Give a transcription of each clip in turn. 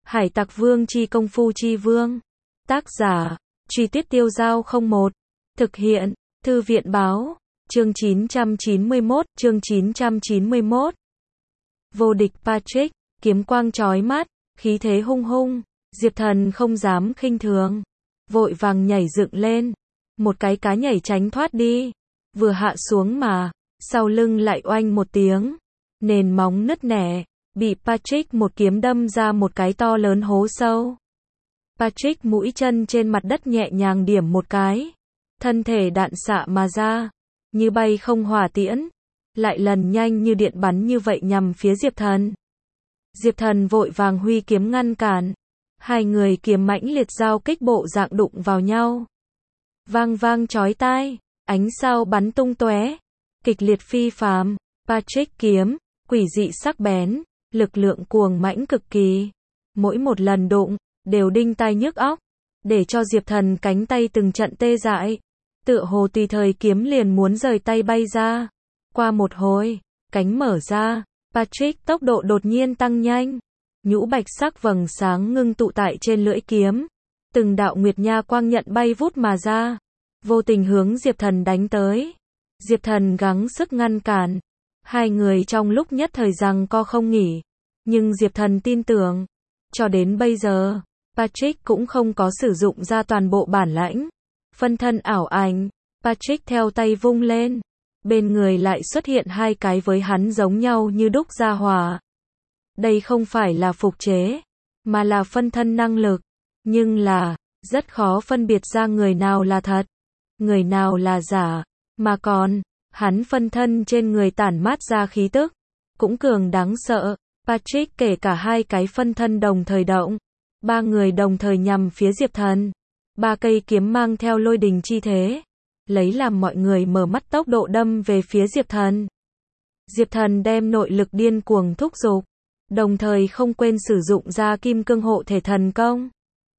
Hải Tặc Vương chi công phu chi vương. Tác giả, Truy Tuyết Tiêu Dao 01. Thực hiện, Thư viện Báo. Chương 991. Vô địch Patrick, kiếm quang chói mắt, khí thế hung hung. Diệp Thần không dám khinh thường, vội vàng nhảy dựng lên, một cái cá nhảy tránh thoát đi, vừa hạ xuống mà, sau lưng lại oanh một tiếng, nền móng nứt nẻ, bị Patrick một kiếm đâm ra một cái to lớn hố sâu. Patrick mũi chân trên mặt đất nhẹ nhàng điểm một cái, thân thể đạn xạ mà ra, như bay không hỏa tiễn, lại lần nhanh như điện bắn như vậy nhằm phía Diệp Thần. Diệp Thần vội vàng huy kiếm ngăn cản, hai người kiếm mãnh liệt giao kích bộ dạng đụng vào nhau. Vang vang chói tai, ánh sao bắn tung tóe, kịch liệt phi phàm, Patrick kiếm, quỷ dị sắc bén, lực lượng cuồng mãnh cực kỳ. Mỗi một lần đụng, đều đinh tai nhức óc, để cho Diệp Thần cánh tay từng trận tê dại. Tựa hồ tùy thời kiếm liền muốn rời tay bay ra. Qua một hồi, cánh mở ra, Patrick tốc độ đột nhiên tăng nhanh. Nhũ bạch sắc vầng sáng ngưng tụ tại trên lưỡi kiếm. Từng đạo nguyệt nha quang nhận bay vút mà ra, vô tình hướng Diệp Thần đánh tới. Diệp Thần gắng sức ngăn cản. Hai người trong lúc nhất thời giằng co không nghỉ. Nhưng Diệp Thần tin tưởng, cho đến bây giờ, Patrick cũng không có sử dụng ra toàn bộ bản lãnh. Phân thân ảo ảnh, Patrick theo tay vung lên. Bên người lại xuất hiện hai cái với hắn giống nhau như đúc gia hỏa. Đây không phải là phục chế, mà là phân thân năng lực. Nhưng là, rất khó phân biệt ra người nào là thật, người nào là giả. Mà còn, hắn phân thân trên người tản mát ra khí tức, cũng cường đáng sợ. Patrick kể cả hai cái phân thân đồng thời động. Ba người đồng thời nhằm phía Diệp Thần. Ba cây kiếm mang theo lôi đình chi thế, lấy làm mọi người mở mắt tốc độ đâm về phía Diệp Thần. Diệp Thần đem nội lực điên cuồng thúc giục, đồng thời không quên sử dụng ra kim cương hộ thể thần công.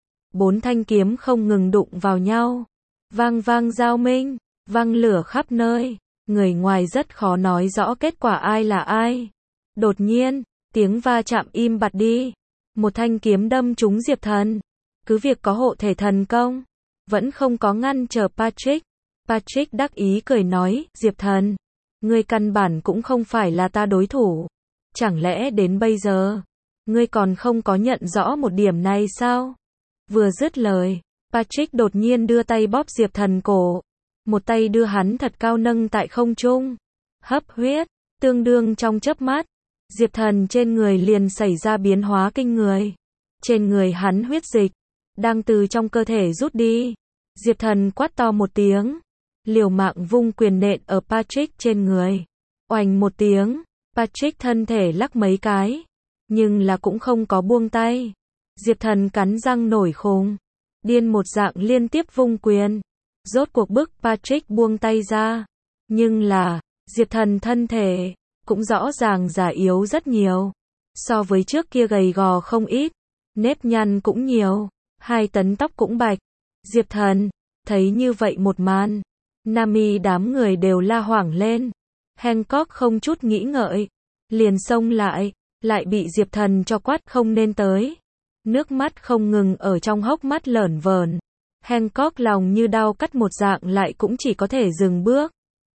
Bốn thanh kiếm không ngừng đụng vào nhau, vang vang giao minh, vang lửa khắp nơi, người ngoài rất khó nói rõ kết quả ai là ai. Đột nhiên, tiếng va chạm im bặt đi, một thanh kiếm đâm trúng Diệp Thần. Cứ việc có hộ thể thần công, vẫn không có ngăn trở Patrick. Patrick đắc ý cười nói, Diệp Thần, ngươi căn bản cũng không phải là ta đối thủ. Chẳng lẽ đến bây giờ, ngươi còn không có nhận rõ một điểm này sao? Vừa dứt lời, Patrick đột nhiên đưa tay bóp Diệp Thần cổ. Một tay đưa hắn thật cao nâng tại không trung. Hấp huyết, tương đương trong chớp mắt, Diệp Thần trên người liền xảy ra biến hóa kinh người. Trên người hắn huyết dịch đang từ trong cơ thể rút đi. Diệp Thần quát to một tiếng, liều mạng vung quyền nện ở Patrick trên người. Oành một tiếng, Patrick thân thể lắc mấy cái, nhưng là cũng không có buông tay. Diệp Thần cắn răng nổi khùng, điên một dạng liên tiếp vung quyền, rốt cuộc bức Patrick buông tay ra. Nhưng là, Diệp Thần thân thể cũng rõ ràng già yếu rất nhiều, so với trước kia gầy gò không ít, nếp nhăn cũng nhiều, 2 tấn tóc cũng bạch. Diệp Thần thấy như vậy một màn, Nami đám người đều la hoảng lên. Hancock không chút nghĩ ngợi, liền xông lại bị Diệp Thần cho quát không nên tới. Nước mắt không ngừng ở trong hốc mắt lởn vởn. Hancock lòng như đau cắt một dạng lại cũng chỉ có thể dừng bước.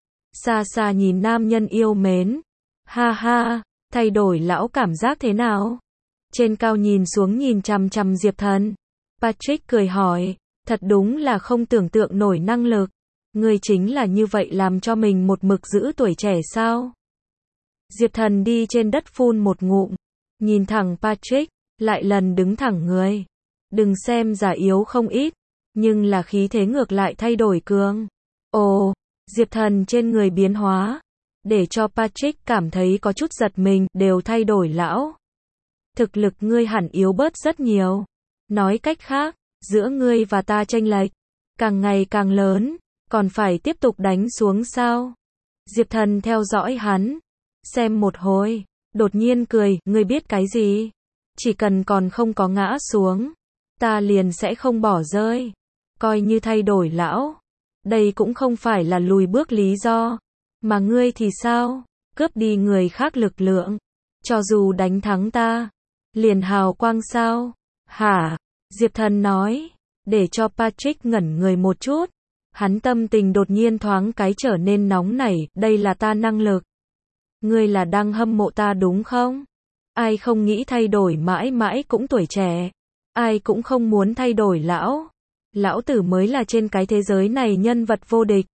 Xa xa nhìn nam nhân yêu mến. Ha ha, thay đổi lão cảm giác thế nào? Trên cao nhìn xuống nhìn chằm chằm Diệp Thần. Patrick cười hỏi, thật đúng là không tưởng tượng nổi năng lực. Ngươi chính là như vậy làm cho mình một mực giữ tuổi trẻ sao? Diệp Thần đi trên đất phun một ngụm, nhìn thẳng Patrick, lại lần đứng thẳng người. Đừng xem giả yếu không ít, nhưng là khí thế ngược lại thay đổi cường. Ồ, Diệp Thần trên người biến hóa, để cho Patrick cảm thấy có chút giật mình, đều thay đổi lão. Thực lực ngươi hẳn yếu bớt rất nhiều. Nói cách khác, giữa ngươi và ta chênh lệch càng ngày càng lớn, còn phải tiếp tục đánh xuống sao? Diệp Thần theo dõi hắn, xem một hồi, đột nhiên cười, ngươi biết cái gì? Chỉ cần còn không có ngã xuống, ta liền sẽ không bỏ rơi. Coi như thay đổi lão, đây cũng không phải là lùi bước lý do. Mà ngươi thì sao? Cướp đi người khác lực lượng, cho dù đánh thắng ta, liền hào quang sao? Hả? Diệp Thần nói, để cho Patrick ngẩn người một chút. Hắn tâm tình đột nhiên thoáng cái trở nên nóng nảy, đây là ta năng lực. Ngươi là đang hâm mộ ta đúng không? Ai không nghĩ thay đổi mãi mãi cũng tuổi trẻ. Ai cũng không muốn thay đổi lão. Lão tử mới là trên cái thế giới này nhân vật vô địch.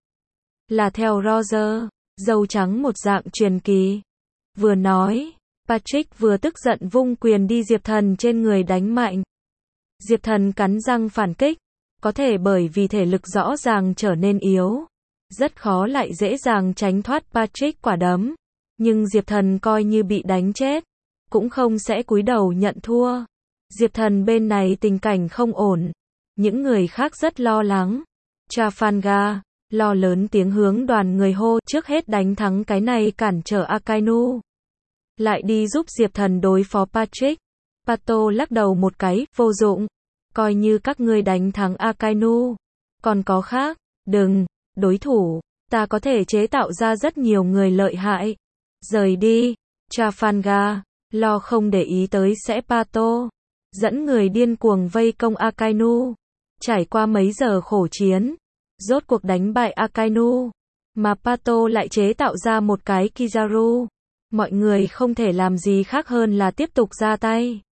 Là theo Roger, dâu trắng một dạng truyền kỳ. Vừa nói, Patrick vừa tức giận vung quyền đi Diệp Thần trên người đánh mạnh. Diệp Thần cắn răng phản kích, có thể bởi vì thể lực rõ ràng trở nên yếu, rất khó lại dễ dàng tránh thoát Patrick quả đấm. Nhưng Diệp Thần coi như bị đánh chết, cũng không sẽ cúi đầu nhận thua. Diệp Thần bên này tình cảnh không ổn, những người khác rất lo lắng. Trafalgar, lo lớn tiếng hướng đoàn người hô, trước hết đánh thắng cái này cản trở Akainu. Lại đi giúp Diệp Thần đối phó Patrick. Pato lắc đầu một cái, vô dụng. Coi như các ngươi đánh thắng Akainu. Còn có khác, đừng, đối thủ, ta có thể chế tạo ra rất nhiều người lợi hại. Rời đi, Trafalgar, lo không để ý tới sẽ Pato. Dẫn người điên cuồng vây công Akainu. Trải qua mấy giờ khổ chiến, rốt cuộc đánh bại Akainu. Mà Pato lại chế tạo ra một cái Kizaru. Mọi người không thể làm gì khác hơn là tiếp tục ra tay.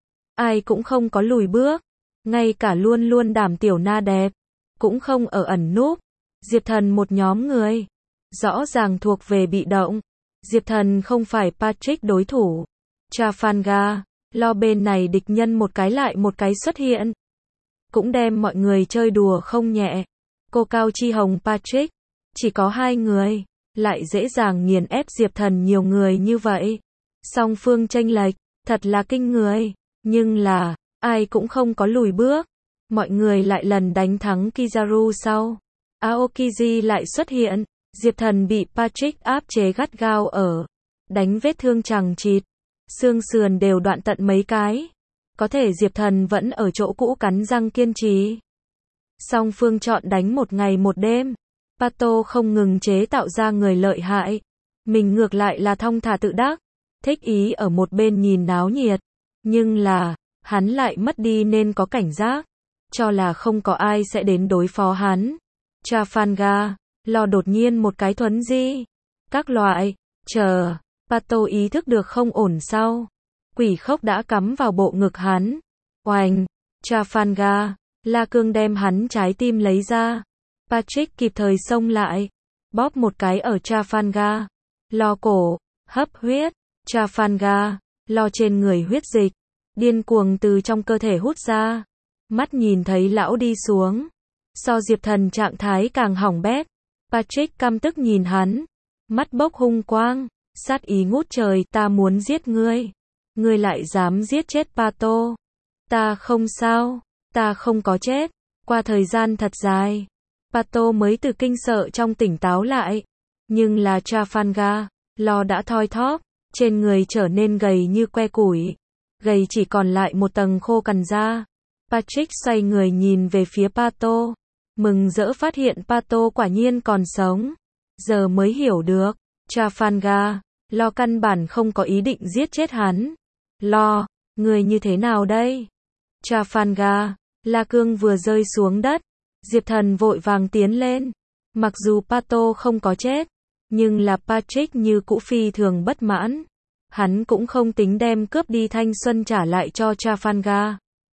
Ai cũng không có lùi bước. Ngay cả luôn luôn đảm tiểu na đẹp, cũng không ở ẩn núp. Diệp Thần một nhóm người, rõ ràng thuộc về bị động. Diệp Thần không phải Patrick đối thủ. Trafalgar, lo bên này địch nhân một cái lại một cái xuất hiện. Cũng đem mọi người chơi đùa không nhẹ. Cô Cao Chi Hồng Patrick, chỉ có hai người, lại dễ dàng nghiền ép Diệp Thần nhiều người như vậy. Song phương chênh lệch, thật là kinh người. Nhưng là, ai cũng không có lùi bước. Mọi người lại lần đánh thắng Kizaru sau. Aokiji lại xuất hiện. Diệp Thần bị Patrick áp chế gắt gao ở. Đánh vết thương chằng chịt. Xương sườn đều đoạn tận mấy cái. Có thể Diệp Thần vẫn ở chỗ cũ cắn răng kiên trì. Song phương chọn đánh một ngày một đêm. Pato không ngừng chế tạo ra người lợi hại. Mình ngược lại là thong thả tự đắc. Thích ý ở một bên nhìn náo nhiệt. Nhưng là, hắn lại mất đi nên có cảnh giác. Cho là không có ai sẽ đến đối phó hắn. Trafalgar, lo đột nhiên một cái thuấn di. Các loại, chờ, Pato ý thức được không ổn sau. Quỷ khốc đã cắm vào bộ ngực hắn. Oành, Trafalgar, La Cương đem hắn trái tim lấy ra. Patrick kịp thời xông lại. Bóp một cái ở Trafalgar. Lo cổ, hấp huyết. Trafalgar, lo trên người huyết dịch. Điên cuồng từ trong cơ thể hút ra. Mắt nhìn thấy lão đi xuống. So Diệp Thần trạng thái càng hỏng bét. Patrick căm tức nhìn hắn. Mắt bốc hung quang. Sát ý ngút trời, ta muốn giết ngươi. Ngươi lại dám giết chết Pato. Ta không sao. Ta không có chết. Qua thời gian thật dài, Pato mới từ kinh sợ trong tỉnh táo lại. Nhưng là Trafalgar, lo đã thoi thóp. Trên người trở nên gầy như que củi. Gầy chỉ còn lại một tầng khô cằn da. Patrick xoay người nhìn về phía Pato. Mừng rỡ phát hiện Pato quả nhiên còn sống. Giờ mới hiểu được. Trafalgar, lo căn bản không có ý định giết chết hắn. Lo, người như thế nào đây? Trafalgar, La Cương vừa rơi xuống đất. Diệp Thần vội vàng tiến lên. Mặc dù Pato không có chết, nhưng là Patrick như cũ phi thường bất mãn. Hắn cũng không tính đem cướp đi thanh xuân trả lại cho Trafalgar.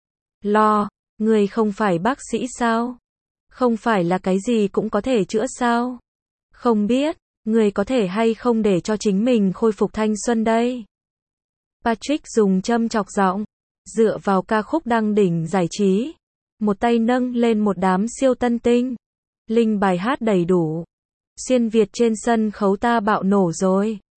Lo, người không phải bác sĩ sao? Không phải là cái gì cũng có thể chữa sao? Không biết, người có thể hay không để cho chính mình khôi phục thanh xuân đây? Patrick dùng châm chọc giọng, dựa vào ca khúc đăng đỉnh giải trí. Một tay nâng lên một đám siêu tân tinh. Linh bài hát đầy đủ. Xuyên Việt trên sân khấu ta bạo nổ rồi.